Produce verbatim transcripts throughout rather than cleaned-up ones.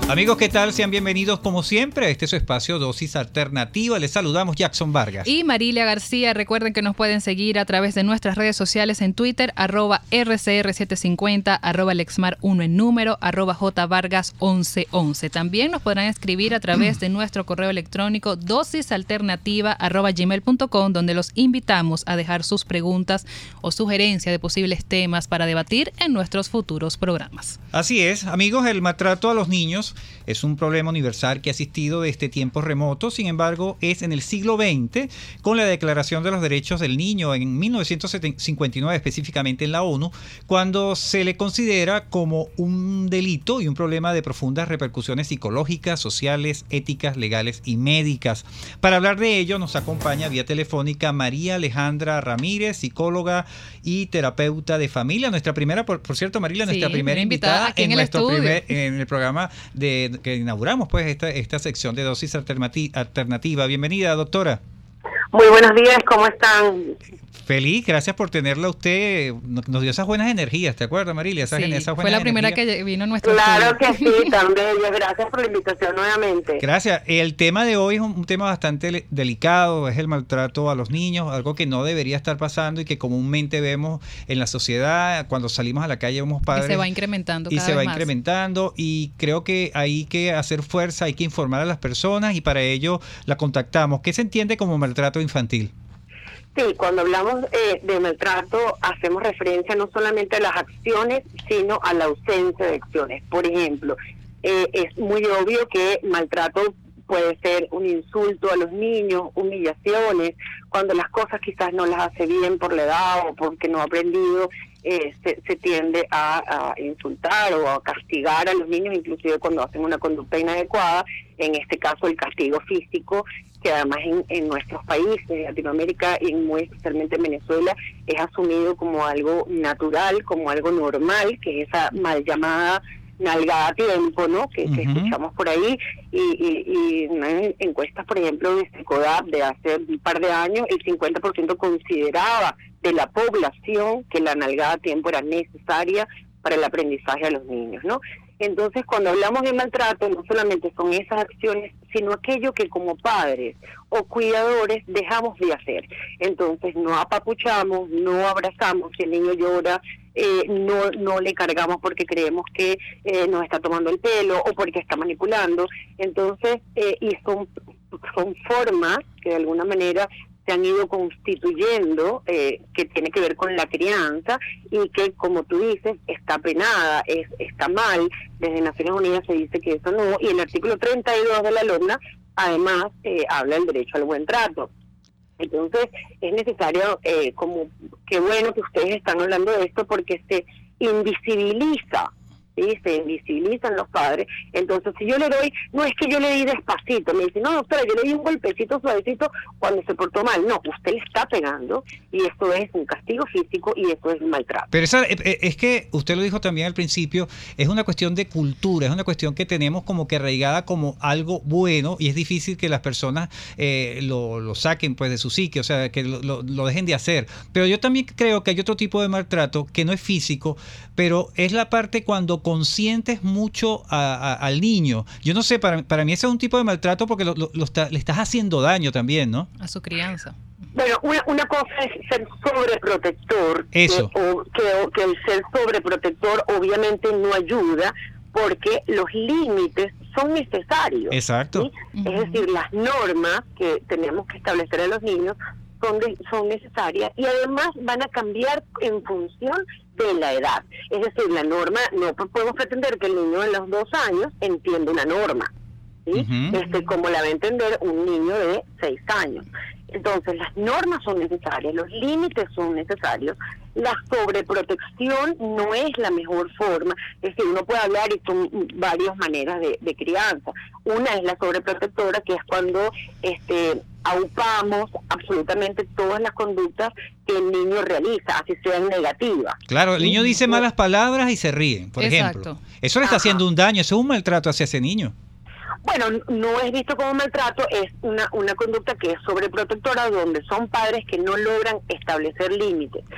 Amigos, ¿qué tal? Sean bienvenidos como siempre a este su espacio Dosis Alternativa. Les saludamos Jackson Vargas y Marilia García. Recuerden que nos pueden seguir a través de nuestras redes sociales en Twitter, arroba R C R setecientos cincuenta, arroba Lexmar uno en número, arroba J Vargas once once. También nos podrán escribir a través de nuestro correo electrónico dosisalternativa arroba gmail punto com, donde los invitamos a dejar sus preguntas o sugerencias de posibles temas para debatir en nuestros futuros programas. Así es, amigos, el maltrato a los niños es un problema universal que ha existido desde tiempos remotos. Sin embargo, es en el siglo veinte, con la Declaración de los Derechos del Niño en mil novecientos cincuenta y nueve, específicamente en la ONU, cuando se le considera como un delito y un problema de profundas repercusiones psicológicas, sociales, éticas, legales y médicas. Para hablar de ello nos acompaña vía telefónica María Alejandra Ramírez, psicóloga y terapeuta de familia. Nuestra primera, por, por cierto, María, nuestra sí, primera invitada, invitada en, en, nuestro primer, en el programa de que inauguramos pues esta, esta sección de Dosis Alternativa. Bienvenida, doctora. Muy buenos días, ¿cómo están? Feliz, gracias por tenerla usted. Nos dio esas buenas energías, ¿te acuerdas, Marilia? Esas, sí, esas fue la primera energías. que vino a nuestro Claro estudio. que sí, también. Gracias por la invitación nuevamente. Gracias. El tema de hoy es un, un tema bastante delicado, es el maltrato a los niños, algo que no debería estar pasando y que comúnmente vemos en la sociedad. Cuando salimos a la calle vemos padres. Y se va incrementando cada Y se vez va más. incrementando y creo que hay que hacer fuerza, hay que informar a las personas y para ello la contactamos. ¿Qué se entiende como maltrato infantil? Sí, cuando hablamos eh, de maltrato hacemos referencia no solamente a las acciones, sino a la ausencia de acciones. Por ejemplo, eh, es muy obvio que maltrato puede ser un insulto a los niños, humillaciones, cuando las cosas quizás no las hace bien por la edad o porque no ha aprendido, eh, se, se tiende a, a insultar o a castigar a los niños, inclusive cuando hacen una conducta inadecuada, en este caso el castigo físico, que además en, en nuestros países, en Latinoamérica y muy especialmente en Venezuela, es asumido como algo natural, como algo normal, que es esa mal llamada nalgada a tiempo, ¿no? Que, uh-huh. que escuchamos por ahí, y, y, y en encuestas, por ejemplo, de SECODAP de hace un par de años, el cincuenta por ciento consideraba de la población que la nalgada a tiempo era necesaria para el aprendizaje a los niños, ¿no? Entonces, cuando hablamos de maltrato, no solamente son esas acciones, sino aquello que como padres o cuidadores dejamos de hacer. Entonces, no apapuchamos, no abrazamos, si el niño llora, eh, no no le cargamos porque creemos que eh, nos está tomando el pelo o porque está manipulando. Entonces, eh, y son, son formas que de alguna manera se han ido constituyendo, eh, que tiene que ver con la crianza y que, como tú dices, está penada, es está mal. Desde Naciones Unidas se dice que eso no, y el artículo treinta y dos de la LOMNA además eh, habla del derecho al buen trato. Entonces es necesario, eh, como qué bueno que ustedes están hablando de esto, porque se invisibiliza, ¿sí? Se invisibilizan los padres. Entonces, si yo le doy, no es que yo le di despacito, me dice, no, doctora, yo le di un golpecito suavecito cuando se portó mal. No, usted le está pegando y eso es un castigo físico y eso es maltrato. Pero esa, es que usted lo dijo también al principio, es una cuestión de cultura, es una cuestión que tenemos como que arraigada como algo bueno y es difícil que las personas eh, lo, lo saquen pues de su psique, o sea, que lo, lo, lo dejen de hacer. Pero yo también creo que hay otro tipo de maltrato que no es físico, pero es la parte cuando consientes mucho a, a, al niño. Yo no sé, para, para mí ese es un tipo de maltrato porque lo, lo, lo está, le estás haciendo daño también, ¿no? A su crianza. Bueno, una, una cosa es ser sobreprotector. Eso. Que, o, que, o, que el ser sobreprotector obviamente no ayuda porque los límites son necesarios. Exacto. ¿Sí? Uh-huh. Es decir, las normas que tenemos que establecer a los niños son, de, son necesarias y además van a cambiar en función de la edad. Es decir, la norma, no podemos pretender que el niño de los dos años entienda una norma, ¿sí? Uh-huh. Este, como la va a entender un niño de seis años. Entonces, las normas son necesarias, los límites son necesarios, la sobreprotección no es la mejor forma. Es decir, uno puede hablar y son varias maneras de, de crianza. Una es la sobreprotectora, que es cuando este aupamos absolutamente todas las conductas que el niño realiza, así sean negativas. Claro, el niño dice malas palabras y se ríen, por Exacto. ejemplo. Eso le está Ajá. haciendo un daño, eso es un maltrato hacia ese niño. Bueno, no es visto como maltrato, es una, una conducta que es sobreprotectora, donde son padres que no logran establecer límites.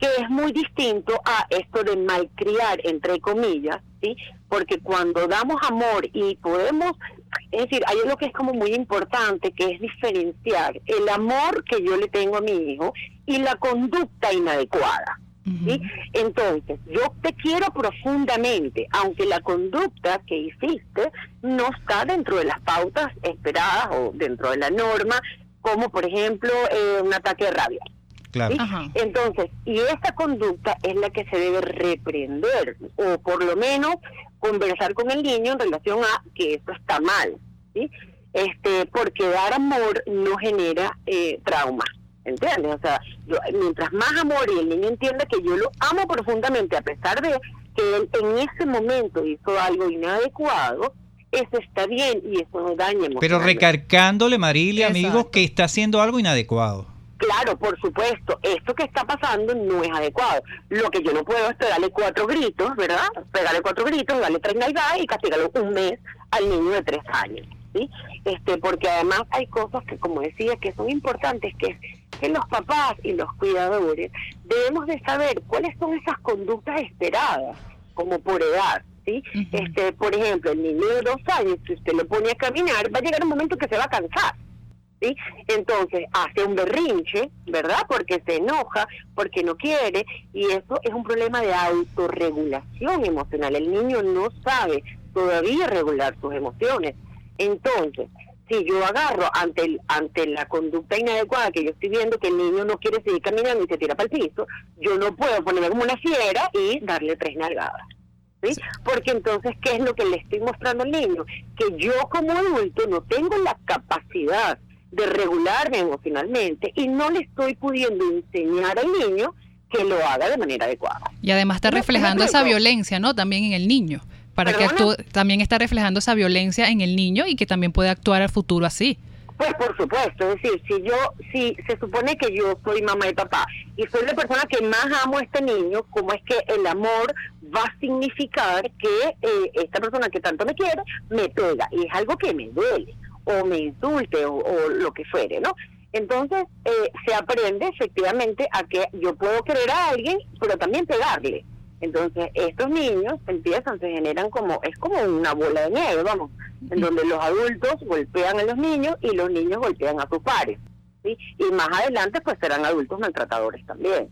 que es muy distinto a esto de malcriar, entre comillas, ¿sí? Porque cuando damos amor y podemos, es decir, hay algo que es como muy importante, que es diferenciar el amor que yo le tengo a mi hijo y la conducta inadecuada. ¿Sí? Entonces, yo te quiero profundamente, aunque la conducta que hiciste no está dentro de las pautas esperadas o dentro de la norma, como por ejemplo eh, un ataque de rabia. Claro. ¿Sí? Entonces, y esta conducta es la que se debe reprender, o por lo menos conversar con el niño en relación a que esto está mal, ¿sí? Este, porque dar amor no genera eh, trauma. ¿Entiendes? O sea, yo, mientras más amor y el niño entienda que yo lo amo profundamente, a pesar de que él en ese momento hizo algo inadecuado, eso está bien y eso no daña emocionalmente. Pero recargándole, Marilia, Exacto. amigos, que está haciendo algo inadecuado. Claro, por supuesto, esto que está pasando no es adecuado. Lo que yo no puedo es pegarle cuatro gritos, ¿verdad? Pegarle cuatro gritos, darle tres nalgadas y castigarlo un mes al niño de tres años, ¿sí? Este, porque además hay cosas que, como decía, que son importantes, que que los papás y los cuidadores debemos de saber cuáles son esas conductas esperadas, como por edad, ¿sí? Uh-huh. Este, por ejemplo, el niño de dos años, si usted lo pone a caminar, va a llegar un momento que se va a cansar, ¿sí? Entonces hace un berrinche, ¿verdad? Porque se enoja, porque no quiere, y eso es un problema de autorregulación emocional. El niño no sabe todavía regular sus emociones. Entonces, si yo agarro ante el, ante la conducta inadecuada que yo estoy viendo, que el niño no quiere seguir caminando y se tira para el piso, yo no puedo ponerme como una fiera y darle tres nalgadas, ¿sí? Sí. Porque entonces, ¿qué es lo que le estoy mostrando al niño? Que yo como adulto no tengo la capacidad de regularme emocionalmente y no le estoy pudiendo enseñar al niño que lo haga de manera adecuada. Y además está reflejando esa violencia, ¿no? También en el niño. Para ¿Perdona? Que actúe, también está reflejando esa violencia en el niño y que también puede actuar al futuro así. Pues por supuesto, es decir, si yo, si se supone que yo soy mamá y papá y soy la persona que más amo a este niño, ¿cómo es que el amor va a significar que eh, esta persona que tanto me quiere me pega? Y es algo que me duele, o me insulte, o, o lo que fuere, ¿no? Entonces eh, se aprende efectivamente a que yo puedo querer a alguien, pero también pegarle. Entonces, estos niños empiezan, se generan como, es como una bola de nieve, vamos, en donde los adultos golpean a los niños y los niños golpean a sus pares, ¿sí? Y más adelante, pues serán adultos maltratadores también.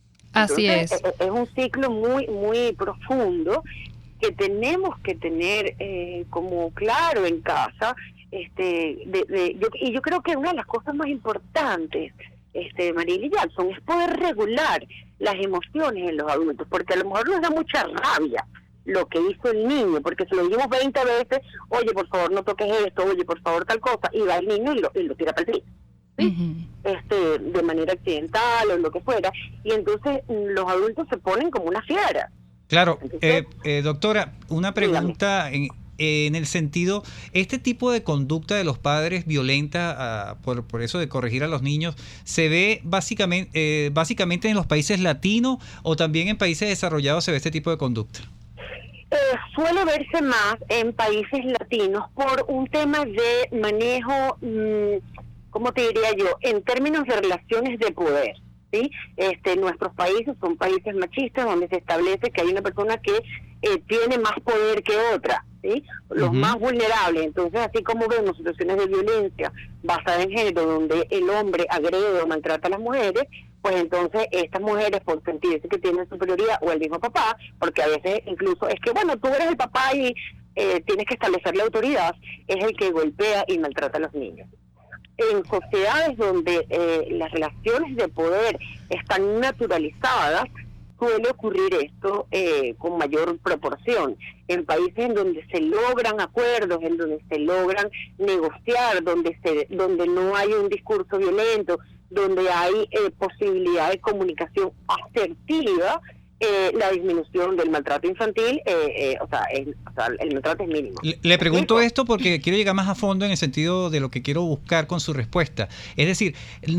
Así Entonces, es. es. Es un ciclo muy, muy profundo que tenemos que tener eh, como claro en casa, este, de, de, yo, y yo creo que una de las cosas más importantes, este, Marilia y Jackson, es poder regular las emociones en los adultos, porque a lo mejor nos da mucha rabia lo que hizo el niño, porque se lo dijimos veinte veces, oye, por favor, no toques esto, oye, por favor, tal cosa, y va el niño y lo, y lo tira para el piso, ¿sí? Uh-huh. Este, de manera accidental o lo que fuera, y entonces los adultos se ponen como una fiera. Claro, entonces, eh, eh, doctora, una pregunta en, en el sentido, este tipo de conducta de los padres violenta, uh, por, por eso de corregir a los niños, ¿se ve básicamente, eh, básicamente en los países latinos o también en países desarrollados se ve este tipo de conducta? Eh, suele verse más en países latinos por un tema de manejo, mmm, ¿cómo te diría yo? En términos de relaciones de poder, ¿sí? Este, nuestros países son países machistas donde se establece que hay una persona que eh, tiene más poder que otra, ¿sí? Los uh-huh. más vulnerables. Entonces, así como vemos situaciones de violencia basada en género donde el hombre agrede o maltrata a las mujeres, pues entonces estas mujeres, por sentirse que tienen superioridad, o el mismo papá, porque a veces incluso es que, bueno, tú eres el papá y eh, tienes que establecer la autoridad, es el que golpea y maltrata a los niños. En sociedades donde eh, las relaciones de poder están naturalizadas, suele ocurrir esto eh, con mayor proporción. En países en donde se logran acuerdos, en donde se logran negociar, donde se, donde no hay un discurso violento, donde hay eh, posibilidad de comunicación asertiva, eh, la disminución del maltrato infantil, eh, eh, o, sea, el, o sea, el maltrato es mínimo. Le, le pregunto esto porque quiero llegar más a fondo en el sentido de lo que quiero buscar con su respuesta. Es decir,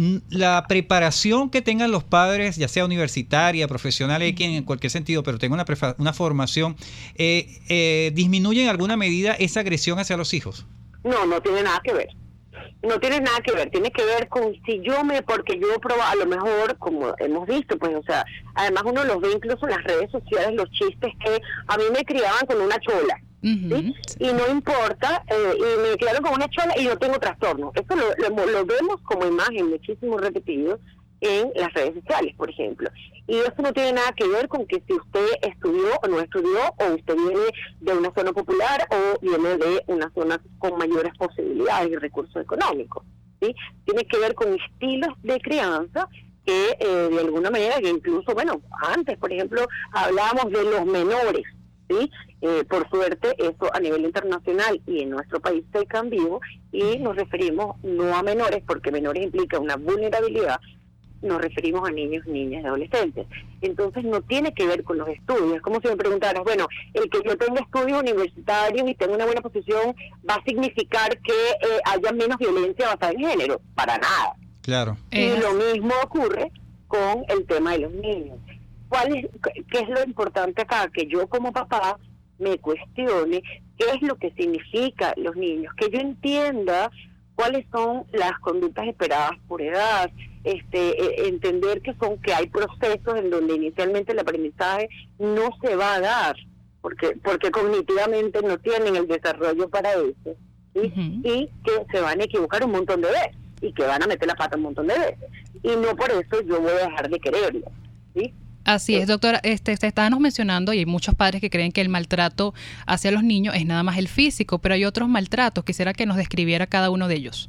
la preparación que tengan los padres, ya sea universitaria, profesional, en cualquier sentido, pero tenga una, prefa- una formación, eh, eh, ¿disminuye en alguna medida esa agresión hacia los hijos? No, no tiene nada que ver. no tiene nada que ver, tiene que ver con si yo me, porque yo probaba, a lo mejor, como hemos visto, pues, o sea, además uno los ve incluso en las redes sociales, los chistes que a mí me criaban con una chola, ¿sí? Uh-huh. Y no importa, eh, y me criaron con una chola y no tengo trastorno. Eso lo, lo, lo vemos como imagen muchísimo repetido en las redes sociales, por ejemplo. Y eso no tiene nada que ver con que si usted estudió o no estudió, o usted viene de una zona popular o viene de una zona con mayores posibilidades y recursos económicos, ¿sí? Tiene que ver con estilos de crianza que eh, de alguna manera, que incluso, bueno, antes, por ejemplo, hablábamos de los menores, ¿sí? Eh, por suerte, eso a nivel internacional y en nuestro país se cambió y nos referimos no a menores, porque menores implica una vulnerabilidad, nos referimos a niños, niñas y adolescentes. Entonces no tiene que ver con los estudios. Es como si me preguntaras, bueno, el que yo tenga estudios universitarios y tenga una buena posición, ¿va a significar que eh, haya menos violencia basada en género? Para nada. Claro. Y eh. lo mismo ocurre con el tema de los niños. ¿Cuál es, qué es lo importante acá? Que yo como papá me cuestione qué es lo que significa los niños, que yo entienda cuáles son las conductas esperadas por edad, este eh, entender que son que hay procesos en donde inicialmente el aprendizaje no se va a dar porque porque cognitivamente no tienen el desarrollo para eso, ¿sí? Uh-huh. Y que se van a equivocar un montón de veces y que van a meter la pata un montón de veces y no por eso yo voy a dejar de quererlo, ¿sí? Así es, doctora. Este, te estábamos mencionando, y hay muchos padres que creen que el maltrato hacia los niños es nada más el físico, pero hay otros maltratos. Quisiera que nos describiera cada uno de ellos.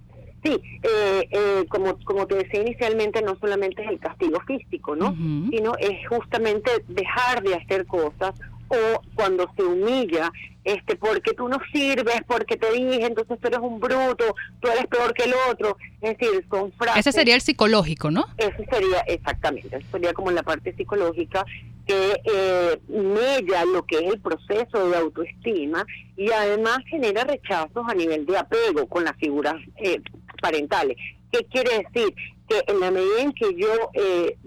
Sí, eh, eh, como como te decía inicialmente, no solamente es el castigo físico, ¿no? Uh-huh. Sino es justamente dejar de hacer cosas, o cuando se humilla, este, porque tú no sirves, porque te dije, entonces tú eres un bruto, tú eres peor que el otro. Es decir, son frases. Ese sería el psicológico, ¿no? Eso sería, exactamente, eso sería como la parte psicológica que eh, mella lo que es el proceso de autoestima y además genera rechazos a nivel de apego con las figuras eh, parentales. ¿Qué quiere decir? Que en la medida en que yo, eh,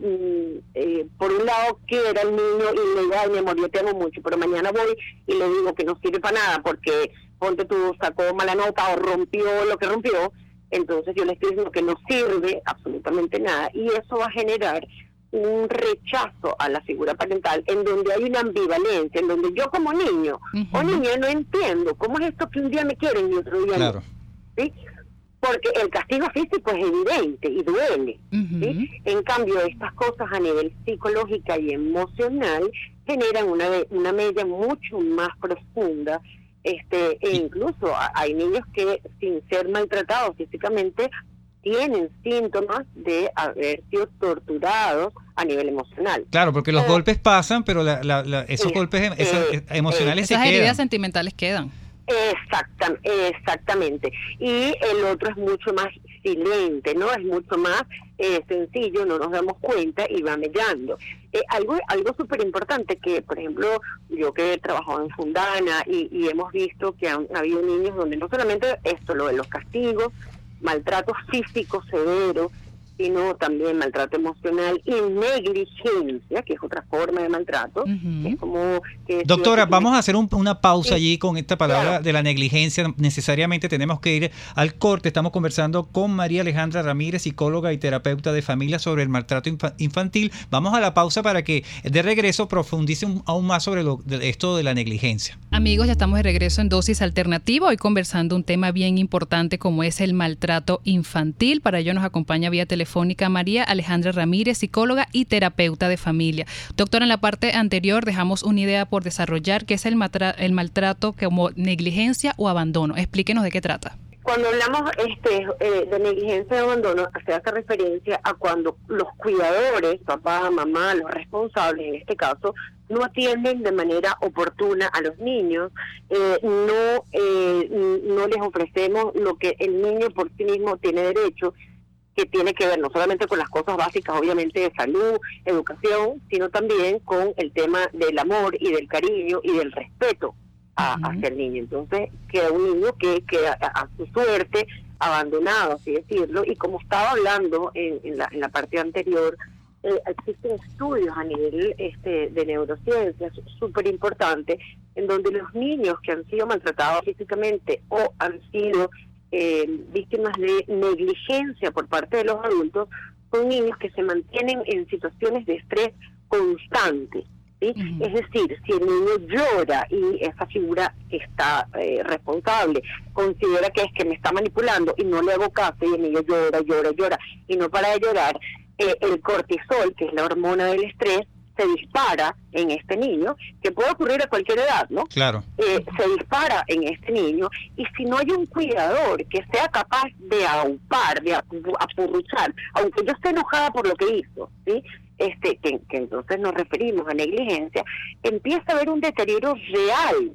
eh, por un lado, quiera al niño y le digo, ay, mi amor, yo te amo mucho, pero mañana voy y le digo que no sirve para nada porque, ponte tú, sacó mala nota o rompió lo que rompió, entonces yo le estoy diciendo que no sirve absolutamente nada y eso va a generar un rechazo a la figura parental en donde hay una ambivalencia, en donde yo como niño uh-huh. o niña no entiendo cómo es esto que un día me quieren y otro día claro. no, ¿sí? Porque el castigo físico es evidente y duele, uh-huh. ¿sí? En cambio, estas cosas a nivel psicológica y emocional generan una una media mucho más profunda, este e incluso hay niños que sin ser maltratados físicamente tienen síntomas de haber sido torturados a nivel emocional. Claro, porque los eh, golpes pasan, pero la, la, la, esos eh, golpes esos eh, emocionales eh, se esas quedan. Heridas sentimentales quedan. Exacta, exactamente. Y el otro es mucho más silente, ¿no? Es mucho más eh, sencillo, no nos damos cuenta y va mellando. Eh, algo algo súper importante que, por ejemplo, yo que he trabajado en Fundana y, y hemos visto que han, ha habido niños donde no solamente esto, lo de los castigos, maltratos físicos severos, sino también maltrato emocional y negligencia, que es otra forma de maltrato. Uh-huh. Es como que Doctora, que vamos a hacer un, una pausa sí. allí con esta palabra claro. de la negligencia. Necesariamente tenemos que ir al corte. Estamos conversando con María Alejandra Ramírez, psicóloga y terapeuta de familia, sobre el maltrato infa- infantil. Vamos a la pausa para que de regreso profundice un, aún más sobre lo, de esto de la negligencia. Amigos, ya estamos de regreso en Dosis Alternativa, hoy conversando un tema bien importante como es el maltrato infantil. Para ello nos acompaña vía telefónica María Alejandra Ramírez, psicóloga y terapeuta de familia. Doctora, en la parte anterior dejamos una idea por desarrollar, que es el, matra- el maltrato como negligencia o abandono. Explíquenos de qué trata. Cuando hablamos este eh, de negligencia y abandono, se hace referencia a cuando los cuidadores, papá, mamá, los responsables en este caso, no atienden de manera oportuna a los niños, eh, no, eh, no les ofrecemos lo que el niño por sí mismo tiene derecho, que tiene que ver no solamente con las cosas básicas, obviamente, de salud, educación, sino también con el tema del amor y del cariño y del respeto a, uh-huh. hacia el niño. Entonces, queda un niño que queda a, a su suerte abandonado, así decirlo, y como estaba hablando en, en, la, en la parte anterior, eh, existen estudios a nivel este, de neurociencias súper importantes, en donde los niños que han sido maltratados físicamente o han sido eh, víctimas de negligencia por parte de los adultos son niños que se mantienen en situaciones de estrés constante. ¿Sí? Uh-huh. Es decir, si el niño llora y esa figura que está eh, responsable considera que es que me está manipulando y no le hago caso y el niño llora, llora, llora y no para de llorar, eh, el cortisol, que es la hormona del estrés, se dispara en este niño, que puede ocurrir a cualquier edad, ¿no? Claro. Eh, se dispara en este niño y si no hay un cuidador que sea capaz de aupar, de apurruchar, aunque yo esté enojada por lo que hizo, ¿sí? Este, que, que entonces nos referimos a negligencia, empieza a haber un deterioro real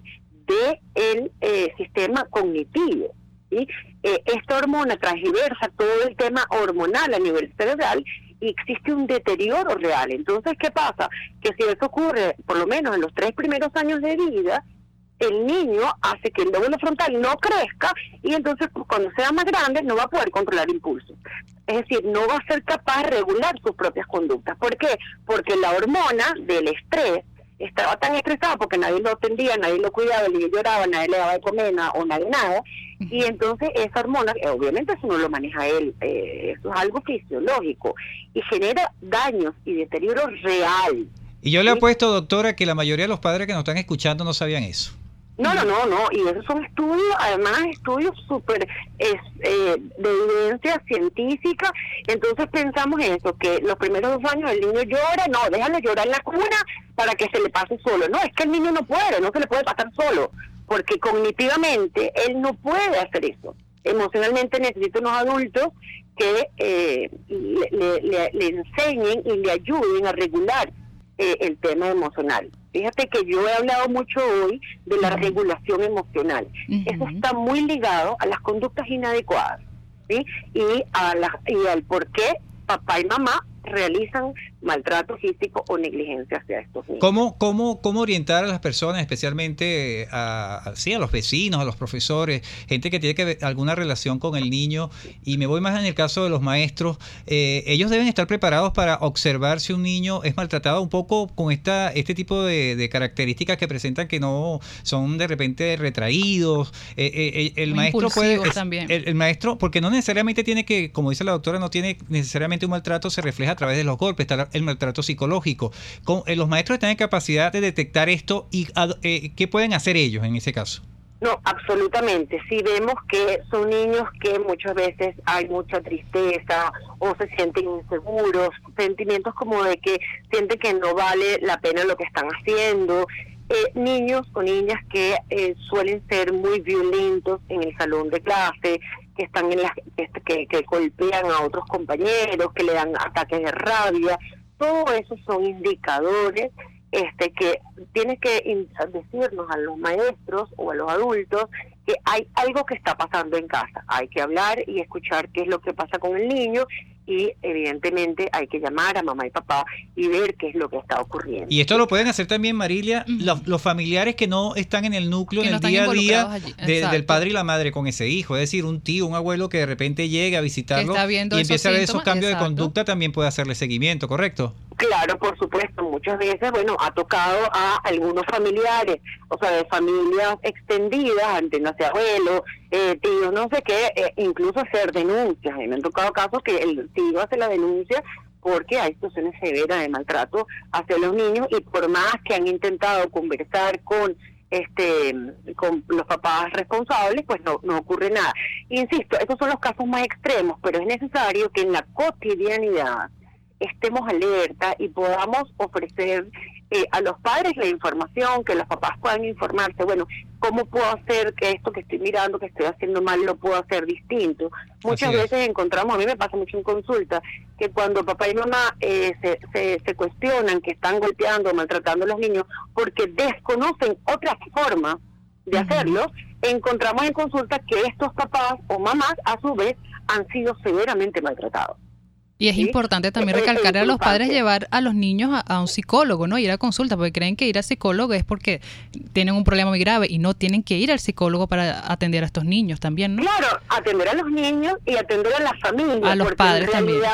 del eh, sistema cognitivo. ¿Sí? Eh, esta hormona transversa todo el tema hormonal a nivel cerebral y existe un deterioro real. Entonces, ¿qué pasa? Que si eso ocurre, por lo menos en los tres primeros años de vida, el niño hace que el lóbulo frontal no crezca y entonces cuando sea más grande no va a poder controlar impulsos. Es decir, no va a ser capaz de regular sus propias conductas. ¿Por qué? Porque la hormona del estrés estaba tan estresada porque nadie lo atendía, nadie lo cuidaba, el niño lloraba, nadie le daba de comer nada, o nadie nada, y entonces esa hormona, obviamente eso no lo maneja él, eh, eso es algo fisiológico, y genera daños y deterioro real. Y yo le apuesto, doctora, que la mayoría de los padres que nos están escuchando no sabían eso. No, no, no, no, y esos son estudios, además estudios súper eh, de evidencia científica. Entonces pensamos eso, que los primeros dos años el niño llora, no, déjalo llorar en la cuna para que se le pase solo. No, es que el niño no puede, no se le puede pasar solo, porque cognitivamente él no puede hacer eso. Emocionalmente necesita unos adultos que eh, le, le, le enseñen y le ayuden a regular eh, el tema emocional. Fíjate que yo he hablado mucho hoy de la regulación emocional. Uh-huh. Eso está muy ligado a las conductas inadecuadas, ¿sí? Y a la, y al por qué papá y mamá realizan maltrato físico o negligencia hacia estos niños. ¿Cómo, cómo, cómo orientar a las personas, especialmente a, a, sí, a los vecinos, a los profesores, gente que tiene que ver alguna relación con el niño? Y me voy más en el caso de los maestros. Eh, ellos deben estar preparados para observar si un niño es maltratado un poco con esta este tipo de, de características que presentan que no son de repente retraídos. Eh, eh, el Muy maestro puede... Es, también. El, el maestro, porque no necesariamente tiene que, como dice la doctora, no tiene necesariamente un maltrato, se refleja a través de los golpes, está el maltrato psicológico. Con, eh, los maestros tienen capacidad de detectar esto y eh, ¿qué pueden hacer ellos en ese caso? No, absolutamente. Si vemos que son niños que muchas veces hay mucha tristeza o se sienten inseguros, sentimientos como de que sienten que no vale la pena lo que están haciendo, eh, niños o niñas que eh, suelen ser muy violentos en el salón de clase, que están en las que, que golpean a otros compañeros, que le dan ataques de rabia, todo eso son indicadores este que tiene que decirnos a los maestros o a los adultos que hay algo que está pasando en casa. Hay que hablar y escuchar qué es lo que pasa con el niño y evidentemente hay que llamar a mamá y papá y ver qué es lo que está ocurriendo. Y esto lo pueden hacer también, Marilia, uh-huh. los, los familiares que no están en el núcleo, que en no el día a día de, del padre y la madre con ese hijo. Es decir, un tío, un abuelo que de repente llegue a visitarlo y empieza a ver esos cambios exacto. de conducta, también puede hacerle seguimiento, ¿correcto? Claro, por supuesto. Muchas veces, bueno, ha tocado a algunos familiares, o sea, de familias extendidas, entiéndase abuelos, eh, tíos, no sé qué, eh, incluso hacer denuncias. A mí me han tocado casos que el tío hace la denuncia porque hay situaciones severas de maltrato hacia los niños y por más que han intentado conversar con este con los papás responsables, pues no, no ocurre nada. Insisto, estos son los casos más extremos, pero es necesario que en la cotidianidad estemos alerta y podamos ofrecer eh, a los padres la información, que los papás puedan informarse, bueno, ¿cómo puedo hacer que esto que estoy mirando, que estoy haciendo mal, lo puedo hacer distinto? Muchas veces encontramos, a mí me pasa mucho en consulta, que cuando papá y mamá eh, se, se, se cuestionan que están golpeando o maltratando a los niños porque desconocen otras formas de hacerlo, encontramos en consulta que estos papás o mamás a su vez han sido severamente maltratados. Y es ¿sí? importante también recalcar a los padres llevar a los niños a, a un psicólogo, ¿no? Ir a consulta, porque creen que ir al psicólogo es porque tienen un problema muy grave y no tienen que ir al psicólogo para atender a estos niños también, ¿no? Claro, atender a los niños y atender a las familias. A los porque padres en realidad, también.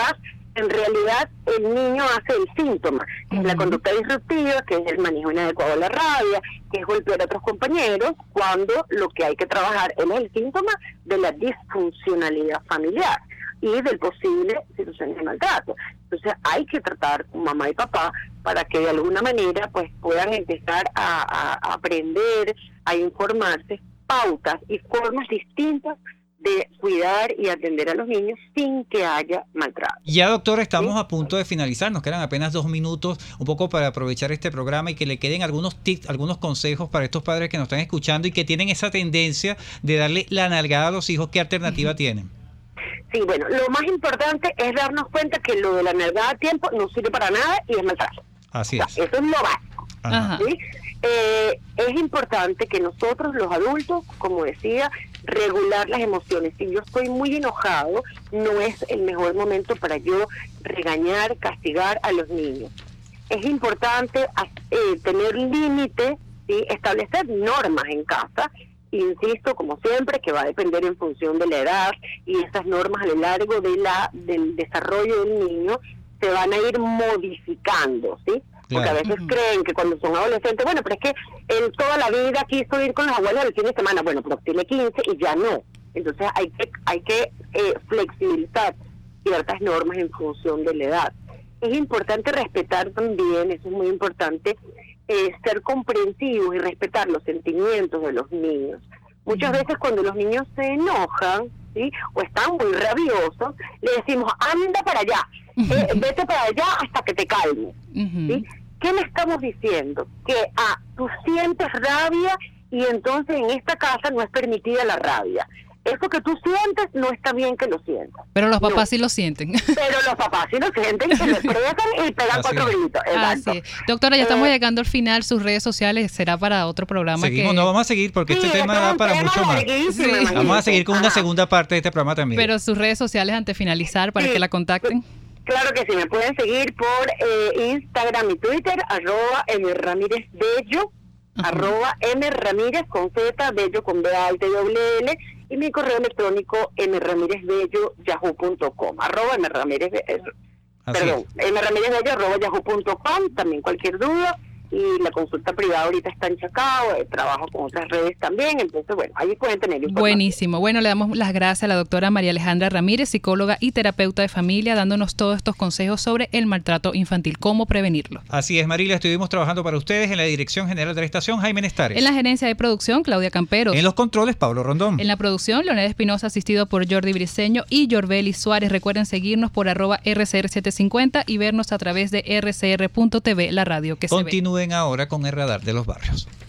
en realidad el niño hace el síntoma, que es la conducta disruptiva, que es el manejo inadecuado de la rabia, que es golpear a otros compañeros, cuando lo que hay que trabajar es el síntoma de la disfuncionalidad familiar y del posible situación de maltrato. Entonces hay que tratar con mamá y papá para que de alguna manera pues puedan empezar a, a, a aprender, a informarse, pautas y formas distintas de cuidar y atender a los niños sin que haya maltrato. Ya, doctora, estamos ¿Sí? a punto de finalizar, nos quedan apenas dos minutos, un poco para aprovechar este programa y que le queden algunos tips, algunos consejos para estos padres que nos están escuchando y que tienen esa tendencia de darle la nalgada a los hijos. ¿Qué alternativa uh-huh. tienen? Sí, bueno, lo más importante es darnos cuenta que lo de la nalgada a tiempo no sirve para nada y es maltrato. Así o es. sea, eso es lo básico. Ajá. ¿Sí? Eh, es importante que nosotros los adultos, como decía, regular las emociones. Si yo estoy muy enojado, no es el mejor momento para yo regañar, castigar a los niños. Es importante eh, tener límites, ¿sí? Establecer normas en casa. Insisto, como siempre, que va a depender en función de la edad, y esas normas a lo largo de la del desarrollo del niño se van a ir modificando, ¿sí? Porque a veces uh-huh. creen que cuando son adolescentes, bueno, pero es que él toda la vida quiso ir con los abuelos el fin de semana, bueno, pero tiene quince y ya no. Entonces hay que hay que eh, flexibilizar ciertas normas en función de la edad. Es importante respetar también, eso es muy importante, eh, ser comprensivos y respetar los sentimientos de los niños. Muchas uh-huh. veces cuando los niños se enojan, ¿sí? O están muy rabiosos, le decimos, anda para allá, eh, vete para allá hasta que te calmes. Uh-huh. ¿Sí? ¿Qué le estamos diciendo? Que ah, tú sientes rabia y entonces en esta casa no es permitida la rabia. Eso que tú sientes no está bien que lo sientas. Pero los papás no. sí lo sienten. Pero los papás sí lo sienten y se lo expresan y pegan Así cuatro gritos. Exacto. Así. Doctora, ya eh, estamos llegando al final. Sus redes sociales será para otro programa. Seguimos, que... no vamos a seguir porque sí, este tema da para mucho más. Sí. Vamos a seguir con una Ajá. segunda parte de este programa también. Pero sus redes sociales antes de finalizar para sí. que la contacten. Claro que sí, me pueden seguir por eh, Instagram y Twitter, arroba M Ramírez Bello, uh-huh. arroba M Ramírez con Z, Bello con B alta y doble L, y mi correo electrónico mramirezbello yahoo punto com, arroba M Ramírez Bello, perdón, mramirezbello arroba yahoo punto com, también cualquier duda. Y la consulta privada ahorita está en Chacao, eh, trabajo con otras redes también, entonces bueno, ahí pueden tener información. Buenísimo, bueno, le damos las gracias a la doctora María Alejandra Ramírez, psicóloga y terapeuta de familia, dándonos todos estos consejos sobre el maltrato infantil, cómo prevenirlo. Así es, Marilia, estuvimos trabajando para ustedes en la Dirección General de la Estación, Jaime Nestares. En la gerencia de producción, Claudia Camperos. En los controles, Pablo Rondón. En la producción, Leonel Espinosa, asistido por Jordi Briceño y Yorbeli Suárez. Recuerden seguirnos por arroba R C R setecientos cincuenta y vernos a través de R C R punto T V, la radio que Continúen se ve. Ahora con el radar de los barrios.